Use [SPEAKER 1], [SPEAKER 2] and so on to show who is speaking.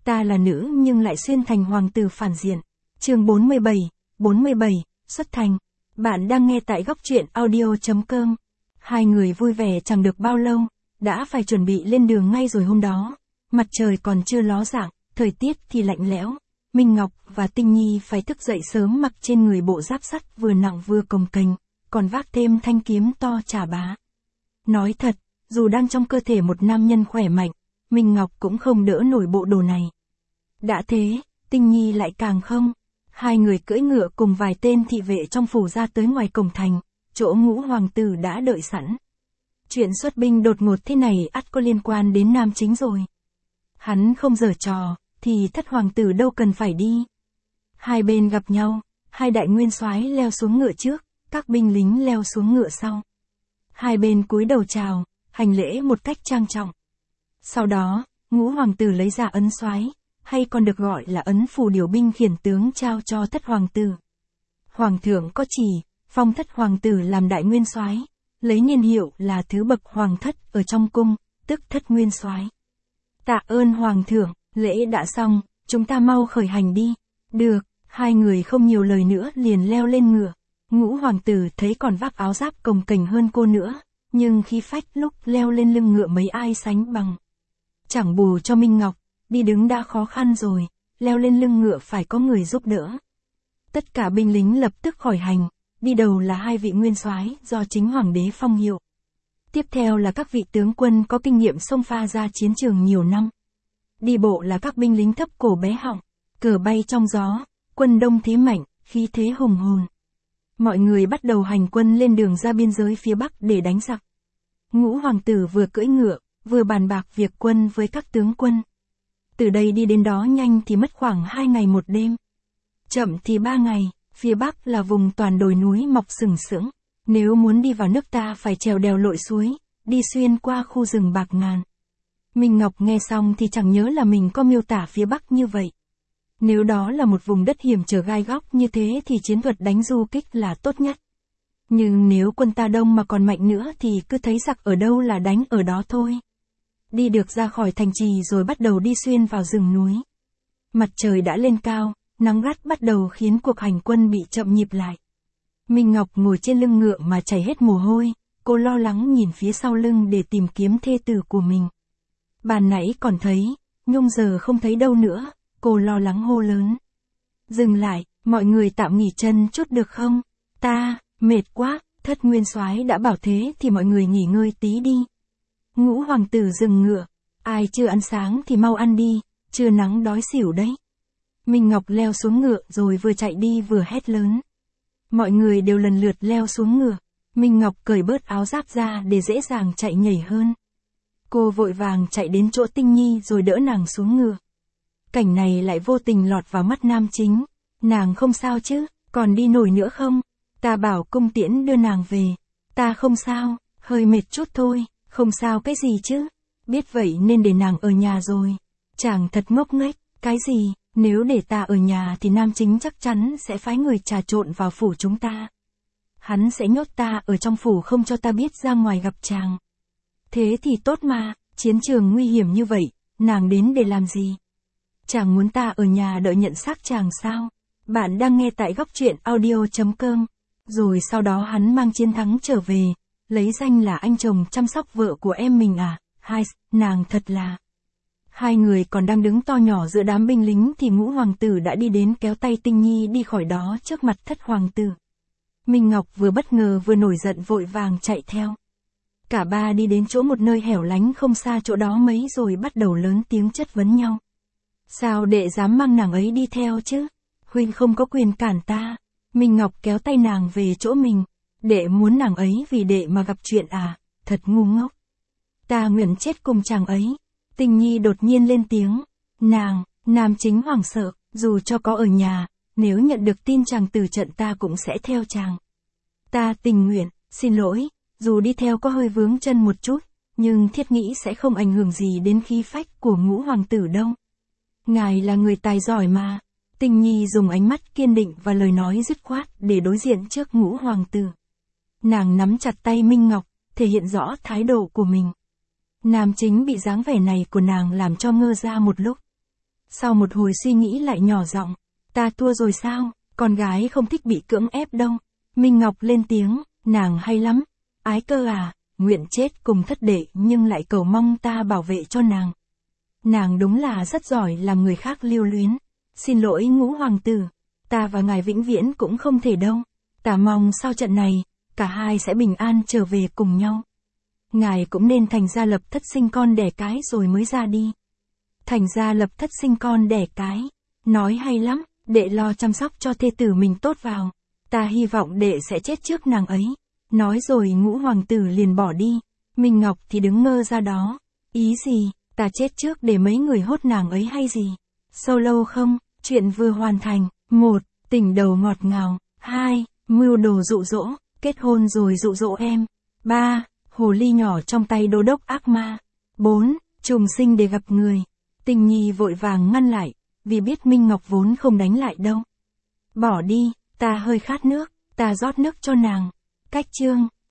[SPEAKER 1] Ta là nữ nhưng lại xuyên thành hoàng tử phản diện. Chương 47, xuất thành. Bạn đang nghe tại góc truyện audio.com. Hai người vui vẻ chẳng được bao lâu, đã phải chuẩn bị lên đường ngay rồi hôm đó. Mặt trời còn chưa ló dạng, thời tiết thì lạnh lẽo. Minh Ngọc và Tinh Nhi phải thức dậy sớm, mặc trên người bộ giáp sắt vừa nặng vừa cồng kềnh, còn vác thêm thanh kiếm to chà bá. Nói thật, dù đang trong cơ thể một nam nhân khỏe mạnh, Minh Ngọc cũng không đỡ nổi bộ đồ này. Đã thế, Tinh Nhi lại càng không. Hai người cưỡi ngựa cùng vài tên thị vệ trong phủ ra tới ngoài cổng thành, chỗ Ngũ hoàng tử đã đợi sẵn. Chuyện xuất binh đột ngột thế này ắt có liên quan đến nam chính rồi. Hắn không giở trò, thì thất hoàng tử đâu cần phải đi. Hai bên gặp nhau, hai đại nguyên soái leo xuống ngựa trước, các binh lính leo xuống ngựa sau. Hai bên cúi đầu chào, hành lễ một cách trang trọng. Sau đó, Ngũ hoàng tử lấy ra ấn soái, hay còn được gọi là ấn phù điều binh khiển tướng, trao cho thất hoàng tử. Hoàng thượng có chỉ, phong thất hoàng tử làm đại nguyên soái, lấy niên hiệu là thứ bậc hoàng thất ở trong cung, tức thất nguyên soái. Tạ ơn hoàng thượng, lễ đã xong, chúng ta mau khởi hành đi. Được, hai người không nhiều lời nữa liền leo lên ngựa. Ngũ hoàng tử thấy còn vác áo giáp cồng kềnh hơn cô nữa, nhưng khí phách lúc leo lên lưng ngựa mấy ai sánh bằng. Chẳng bù cho Minh Ngọc, đi đứng đã khó khăn rồi, leo lên lưng ngựa phải có người giúp đỡ. Tất cả binh lính lập tức khởi hành, đi đầu là hai vị nguyên soái do chính hoàng đế phong hiệu. Tiếp theo là các vị tướng quân có kinh nghiệm xông pha ra chiến trường nhiều năm. Đi bộ là các binh lính thấp cổ bé họng, cờ bay trong gió, quân đông thế mạnh, khí thế hùng hồn. Mọi người bắt đầu hành quân lên đường ra biên giới phía Bắc để đánh giặc. Ngũ hoàng tử vừa cưỡi ngựa, vừa bàn bạc việc quân với các tướng quân. Từ đây đi đến đó nhanh thì mất khoảng 2 ngày 1 đêm. Chậm thì 3 ngày, phía Bắc là vùng toàn đồi núi mọc sừng sững. Nếu muốn đi vào nước ta phải trèo đèo lội suối, đi xuyên qua khu rừng bạc ngàn. Minh Ngọc nghe xong thì chẳng nhớ là mình có miêu tả phía Bắc như vậy. Nếu đó là một vùng đất hiểm trở gai góc như thế thì chiến thuật đánh du kích là tốt nhất. Nhưng nếu quân ta đông mà còn mạnh nữa thì cứ thấy giặc ở đâu là đánh ở đó thôi. Đi được ra khỏi thành trì rồi bắt đầu đi xuyên vào rừng núi. Mặt trời đã lên cao, nắng gắt bắt đầu khiến cuộc hành quân bị chậm nhịp lại. Minh Ngọc ngồi trên lưng ngựa mà chảy hết mồ hôi, cô lo lắng nhìn phía sau lưng để tìm kiếm thê tử của mình. Ban nãy còn thấy, nhưng giờ không thấy đâu nữa, cô lo lắng hô lớn. Dừng lại, mọi người tạm nghỉ chân chút được không? Ta, mệt quá, thất nguyên soái đã bảo thế thì mọi người nghỉ ngơi tí đi. Ngũ hoàng tử dừng ngựa, ai chưa ăn sáng thì mau ăn đi, trưa nắng đói xỉu đấy. Minh Ngọc leo xuống ngựa rồi vừa chạy đi vừa hét lớn. Mọi người đều lần lượt leo xuống ngựa, Minh Ngọc cởi bớt áo giáp ra để dễ dàng chạy nhảy hơn. Cô vội vàng chạy đến chỗ Tinh Nhi rồi đỡ nàng xuống ngựa. Cảnh này lại vô tình lọt vào mắt nam chính. Nàng không sao chứ, còn đi nổi nữa không? Ta bảo cung tiễn đưa nàng về. Ta không sao, hơi mệt chút thôi, không sao cái gì chứ. Biết vậy nên để nàng ở nhà rồi. Chàng thật ngốc nghếch, cái gì, nếu để ta ở nhà thì nam chính chắc chắn sẽ phái người trà trộn vào phủ chúng ta. Hắn sẽ nhốt ta ở trong phủ không cho ta biết ra ngoài gặp chàng. Thế thì tốt mà, chiến trường nguy hiểm như vậy, nàng đến để làm gì? Chàng muốn ta ở nhà đợi nhận xác chàng sao? Bạn đang nghe tại góc truyện audio.com. Rồi sau đó hắn mang chiến thắng trở về, lấy danh là anh chồng chăm sóc vợ của em mình à? Hai, nàng thật là... Hai người còn đang đứng to nhỏ giữa đám binh lính thì Ngũ hoàng tử đã đi đến kéo tay Tinh Nhi đi khỏi đó trước mặt thất hoàng tử. Minh Ngọc vừa bất ngờ vừa nổi giận vội vàng chạy theo. Cả ba đi đến chỗ một nơi hẻo lánh không xa chỗ đó mấy rồi bắt đầu lớn tiếng chất vấn nhau. Sao đệ dám mang nàng ấy đi theo chứ? Huynh không có quyền cản ta. Minh Ngọc kéo tay nàng về chỗ mình. Đệ muốn nàng ấy vì đệ mà gặp chuyện à? Thật ngu ngốc. Ta nguyện chết cùng chàng ấy. Tinh Nhi đột nhiên lên tiếng. Nàng, nam chính hoảng sợ, dù cho có ở nhà, nếu nhận được tin chàng từ trận ta cũng sẽ theo chàng. Ta tình nguyện, xin lỗi, dù đi theo có hơi vướng chân một chút, nhưng thiết nghĩ sẽ không ảnh hưởng gì đến khí phách của Ngũ hoàng tử đâu. Ngài là người tài giỏi mà. Tinh Nhi dùng ánh mắt kiên định và lời nói dứt khoát để đối diện trước Ngũ hoàng tử. Nàng nắm chặt tay Minh Ngọc, thể hiện rõ thái độ của mình. Nam chính bị dáng vẻ này của nàng làm cho ngơ ra một lúc. Sau một hồi suy nghĩ lại nhỏ giọng, ta thua rồi sao, con gái không thích bị cưỡng ép đâu. Minh Ngọc lên tiếng, nàng hay lắm, ái cơ à, nguyện chết cùng thất đệ nhưng lại cầu mong ta bảo vệ cho nàng. Nàng đúng là rất giỏi làm người khác lưu luyến. Xin lỗi Ngũ hoàng tử, ta và ngài vĩnh viễn cũng không thể đâu. Ta mong sau trận này, cả hai sẽ bình an trở về cùng nhau. Ngài cũng nên thành gia lập thất sinh con đẻ cái rồi mới ra đi. Thành gia lập thất sinh con đẻ cái, nói hay lắm, đệ lo chăm sóc cho thê tử mình tốt vào. Ta hy vọng đệ sẽ chết trước nàng ấy. Nói rồi Ngũ hoàng tử liền bỏ đi. Minh Ngọc thì đứng ngơ ra đó. Ý gì, ta chết trước để mấy người hốt nàng ấy hay gì? Solo không, chuyện vừa hoàn thành. 1. Tỉnh đầu ngọt ngào. 2. Mưu đồ dụ dỗ, kết hôn rồi dụ dỗ em. 3. Hồ ly nhỏ trong tay đô đốc ác ma. 4. Trùng sinh để gặp người. Tình nhi vội vàng ngăn lại, vì biết Minh Ngọc vốn không đánh lại đâu. Bỏ đi, ta hơi khát nước, ta rót nước cho nàng. Cách chương